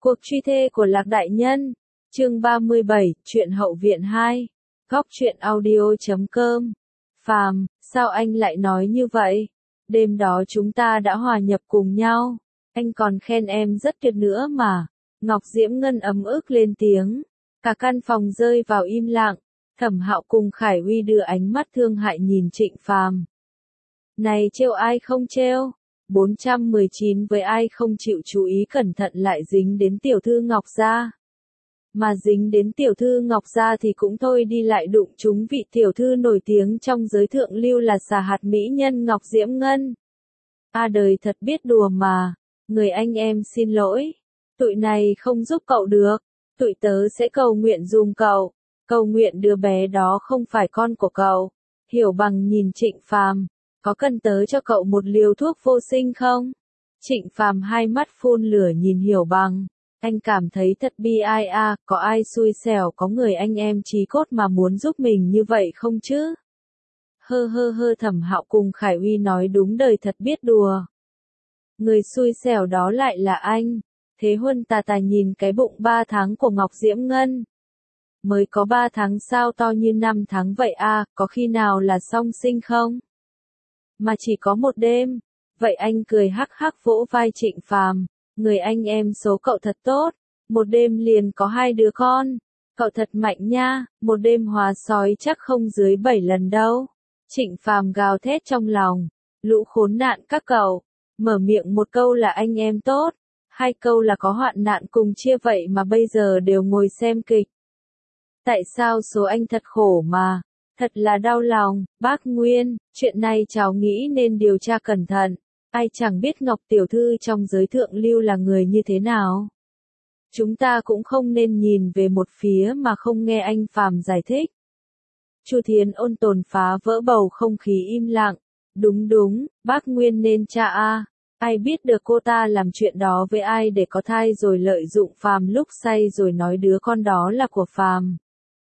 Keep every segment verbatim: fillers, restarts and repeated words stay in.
Cuộc truy thê của Lạc Đại Nhân, chương ba mươi bảy, truyện hậu viện hai, góc truyện audio chấm com. Phàm, sao anh lại nói như vậy? Đêm đó chúng ta đã hòa nhập cùng nhau, anh còn khen em rất tuyệt nữa mà. Ngọc Diễm Ngân ấm ức lên tiếng, cả căn phòng rơi vào im lặng. Thẩm Hạo cùng Khải Uy đưa ánh mắt thương hại nhìn Trịnh Phàm. Này trêu ai không trêu? bốn trăm mười chín với ai không chịu chú ý cẩn thận lại dính đến tiểu thư Ngọc gia. Mà dính đến tiểu thư Ngọc gia thì cũng thôi đi, lại đụng chúng vị tiểu thư nổi tiếng trong giới thượng lưu là xà hạt mỹ nhân Ngọc Diễm Ngân. A đời thật biết đùa mà, người anh em xin lỗi, tụi này không giúp cậu được, tụi tớ sẽ cầu nguyện dùm cậu, cầu nguyện đứa bé đó không phải con của cậu. Hiểu Bằng nhìn Trịnh Phàm, có cần tớ cho cậu một liều thuốc vô sinh không? Trịnh Phàm hai mắt phun lửa nhìn Hiểu Bằng, anh cảm thấy thật bi ai a, có ai xui xẻo có người anh em chí cốt mà muốn giúp mình như vậy không chứ? Hơ hơ hơ. Thẩm Hạo cùng Khải Uy nói đúng đời thật biết đùa. Người xui xẻo đó lại là anh. Thế Huân tà tà nhìn cái bụng ba tháng của Ngọc Diễm Ngân. Mới có ba tháng sao to như năm tháng vậy a, có khi nào là song sinh không? Mà chỉ có một đêm. Vậy anh cười hắc hắc vỗ vai Trịnh Phàm, người anh em số cậu thật tốt, một đêm liền có hai đứa con, cậu thật mạnh nha, một đêm hóa sói chắc không dưới bảy lần đâu. Trịnh Phàm gào thét trong lòng, lũ khốn nạn các cậu, mở miệng một câu là anh em tốt, hai câu là có hoạn nạn cùng chia, vậy mà bây giờ đều ngồi xem kịch. Tại sao số anh thật khổ mà, thật là đau lòng. Bác Nguyên, chuyện này cháu nghĩ nên điều tra cẩn thận, ai chẳng biết Ngọc tiểu thư trong giới thượng lưu là người như thế nào. Chúng ta cũng không nên nhìn về một phía mà không nghe anh Phàm giải thích. Chu Thiến ôn tồn phá vỡ bầu không khí im lặng. Đúng đúng, bác Nguyên nên tra a, ai biết được cô ta làm chuyện đó với ai để có thai rồi lợi dụng Phàm lúc say rồi nói đứa con đó là của Phàm.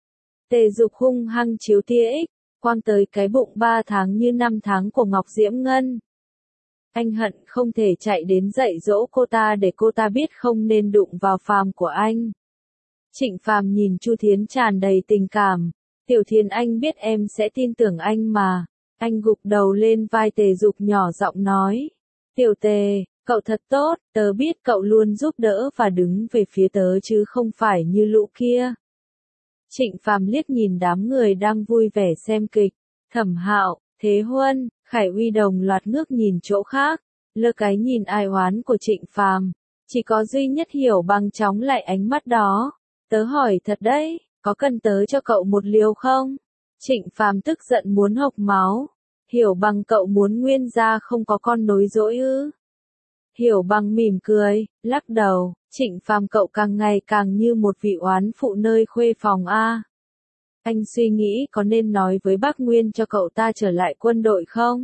Tề Dục hung hăng chiếu tia ích, quang tới cái bụng ba tháng như năm tháng của Ngọc Diễm Ngân. Anh hận không thể chạy đến dạy dỗ cô ta để cô ta biết không nên đụng vào Phàm của anh. Trịnh Phàm nhìn Chu Thiến tràn đầy tình cảm, Tiểu Thiến anh biết em sẽ tin tưởng anh mà. Anh gục đầu lên vai Tề Dục nhỏ giọng nói, Tiểu Tề, cậu thật tốt, tớ biết cậu luôn giúp đỡ và đứng về phía tớ chứ không phải như lũ kia. Trịnh Phàm liếc nhìn đám người đang vui vẻ xem kịch, Thẩm Hạo, Thế Huân, Khải Uy đồng loạt ngước nhìn chỗ khác, lơ cái nhìn ai oán của Trịnh Phàm, chỉ có duy nhất Hiểu Bằng chóng lại ánh mắt đó. Tớ hỏi thật đấy, có cần tớ cho cậu một liều không? Trịnh Phàm tức giận muốn hộc máu. Hiểu Bằng cậu muốn Nguyên gia không có con nối dõi ư? Hiểu Bằng mỉm cười, lắc đầu, Trịnh Phàm cậu càng ngày càng như một vị oán phụ nơi khuê phòng a. Anh suy nghĩ có nên nói với bác Nguyên cho cậu ta trở lại quân đội không?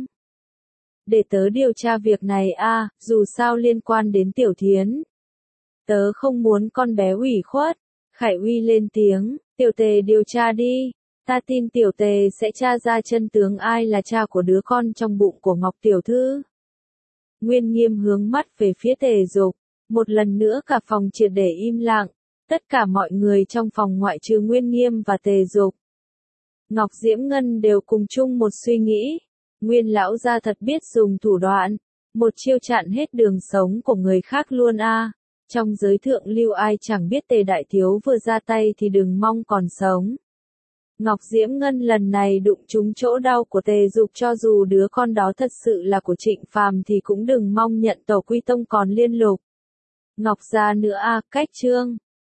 Để tớ điều tra việc này a, dù sao liên quan đến Tiểu Thiến. Tớ không muốn con bé ủy khuất. Khải Uy lên tiếng, Tiểu Tề điều tra đi, ta tin Tiểu Tề sẽ tra ra chân tướng ai là cha của đứa con trong bụng của Ngọc tiểu thư. Nguyên Nghiêm hướng mắt về phía Tề Dục, một lần nữa cả phòng triệt để im lặng, tất cả mọi người trong phòng ngoại trừ Nguyên Nghiêm và Tề Dục. Ngọc Diễm Ngân đều cùng chung một suy nghĩ, Nguyên lão gia thật biết dùng thủ đoạn, một chiêu chặn hết đường sống của người khác luôn a. Trong giới thượng lưu ai chẳng biết Tề đại thiếu vừa ra tay thì đừng mong còn sống. Ngọc Diễm Ngân lần này đụng trúng chỗ đau của Tề Dục, cho dù đứa con đó thật sự là của Trịnh Phàm thì cũng đừng mong nhận tổ quy tông còn liên lục. Ngọc gia nữa a, cách chương.